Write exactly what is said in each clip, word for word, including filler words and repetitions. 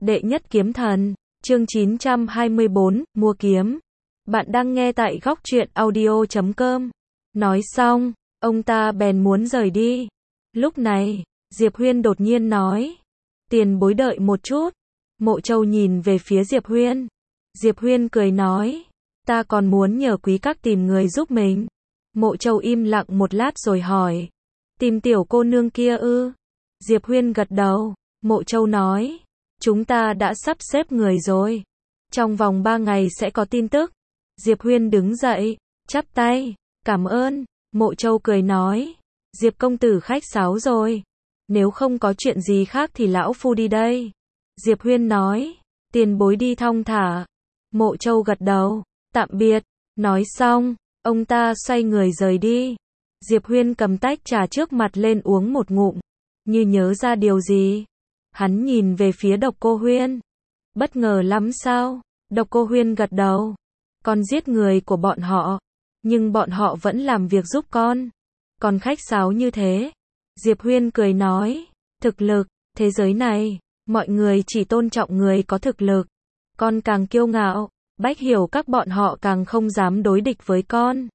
Đệ nhất kiếm thần, chương chín trăm hai mươi bốn, mua kiếm. Bạn đang nghe tại góc truyện audio chấm com. Nói xong, ông ta bèn muốn rời đi. Lúc này, Diệp Huyên đột nhiên nói, tiền bối đợi một chút. Mộ Châu nhìn về phía Diệp Huyên. Diệp Huyên cười nói, ta còn muốn nhờ quý các tìm người giúp mình. Mộ Châu im lặng một lát rồi hỏi, tìm tiểu cô nương kia ư? Diệp Huyên gật đầu. Mộ Châu nói, chúng ta đã sắp xếp người rồi. Trong vòng ba ngày sẽ có tin tức. Diệp Huyên đứng dậy, chắp tay, cảm ơn. Mộ Châu cười nói, Diệp công tử khách sáo rồi. Nếu không có chuyện gì khác thì lão phu đi đây. Diệp Huyên nói, tiền bối đi thong thả. Mộ Châu gật đầu, tạm biệt. Nói xong, ông ta xoay người rời đi. Diệp Huyên cầm tách trà trước mặt lên uống một ngụm. Như nhớ ra điều gì, hắn nhìn về phía Độc Cô Huyên. Bất ngờ lắm sao? Độc Cô Huyên gật đầu. Con giết người của bọn họ, nhưng bọn họ vẫn làm việc giúp con. Còn khách sáo như thế. Diệp Huyên cười nói, thực lực, thế giới này, mọi người chỉ tôn trọng người có thực lực. Con càng kiêu ngạo, Bách Hiểu các bọn họ càng không dám đối địch với con.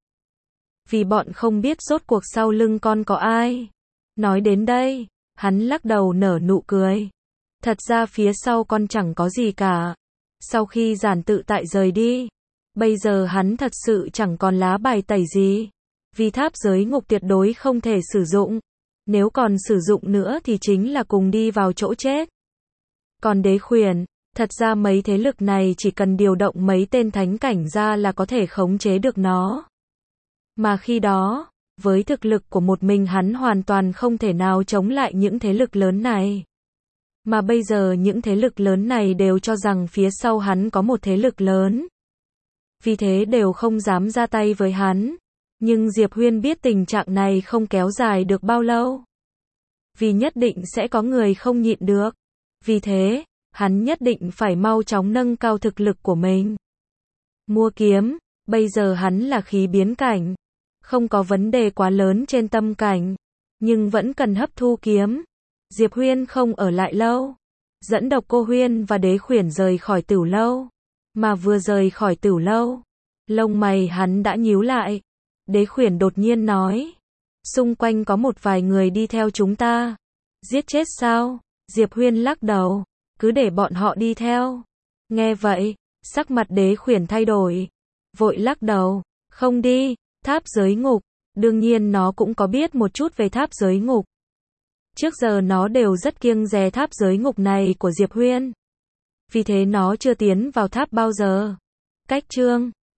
Vì bọn không biết rốt cuộc sau lưng con có ai. Nói đến đây, hắn lắc đầu nở nụ cười. Thật ra phía sau con chẳng có gì cả. Sau khi Giản Tự Tại rời đi, bây giờ hắn thật sự chẳng còn lá bài tẩy gì. Vì tháp giới ngục tuyệt đối không thể sử dụng. Nếu còn sử dụng nữa thì chính là cùng đi vào chỗ chết. Còn Đế Khuyển, thật ra mấy thế lực này chỉ cần điều động mấy tên thánh cảnh ra là có thể khống chế được nó. Mà khi đó, với thực lực của một mình hắn hoàn toàn không thể nào chống lại những thế lực lớn này. Mà bây giờ những thế lực lớn này đều cho rằng phía sau hắn có một thế lực lớn. Vì thế đều không dám ra tay với hắn. Nhưng Diệp Huyên biết tình trạng này không kéo dài được bao lâu. Vì nhất định sẽ có người không nhịn được. Vì thế, hắn nhất định phải mau chóng nâng cao thực lực của mình. Mua kiếm, bây giờ hắn là khí biến cảnh. Không có vấn đề quá lớn trên tâm cảnh. Nhưng vẫn cần hấp thu kiếm. Diệp Huyên không ở lại lâu. Dẫn Độc Cô Huyên và Đế Khuyển rời khỏi Tửu Lâu. Mà vừa rời khỏi Tửu Lâu, lông mày hắn đã nhíu lại. Đế Khuyển đột nhiên nói, xung quanh có một vài người đi theo chúng ta. Giết chết sao? Diệp Huyên lắc đầu, cứ để bọn họ đi theo. Nghe vậy, sắc mặt Đế Khuyển thay đổi. Vội lắc đầu, không đi. Tháp giới ngục, đương nhiên nó cũng có biết một chút về tháp giới ngục. Trước giờ nó đều rất kiêng dè tháp giới ngục này của Diệp Huyên. Vì thế nó chưa tiến vào tháp bao giờ. Cách chương